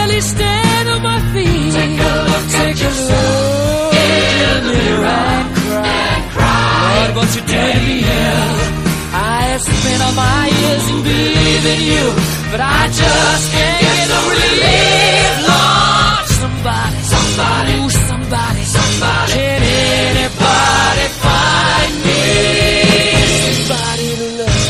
barely stand on my feet. Take a look at yourself in the mirror and cry. Lord, what you did to me. I have spent all my years in believing you, but I just can't get the relief. Lord, somebody, ooh, somebody, can anybody find me somebody to love?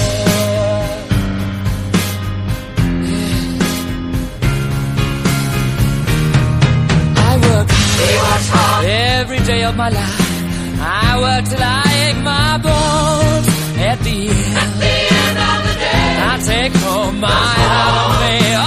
Yeah. I work hard every day of my life. I work till I ache my bones. At the end of the day, I take home my heart of me. Oh,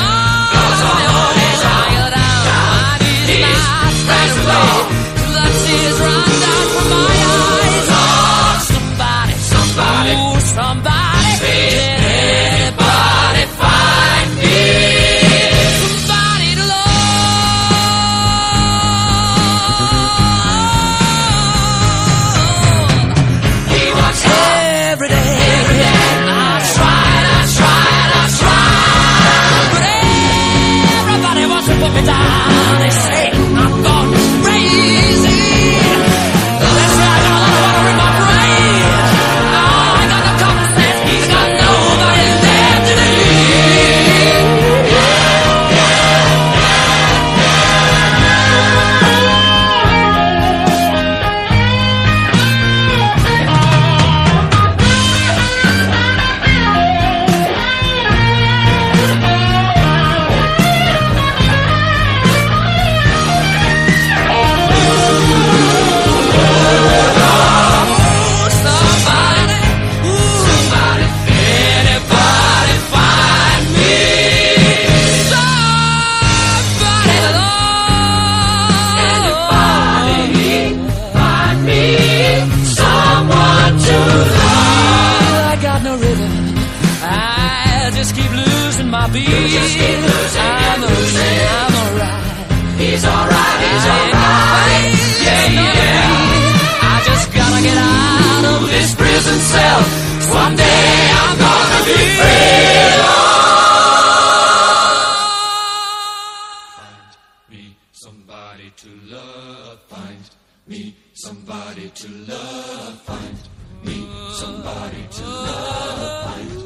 tired out, my knees right away. The tears run down from my eyes. Oh, somebody, ooh, somebody, can anybody find me somebody to love? He works hard Every day. I tried, but everybody wants to put me down. They say I'm gone crazy. They say I got a lot of water in my brain. Oh, I got no common sense. I got nobody left to leave. My beat. I'm alright. He's alright. I just gotta get out of this prison cell. Someday I'm gonna be free. Find me somebody to love. Find me somebody to love. Find me somebody to love. Find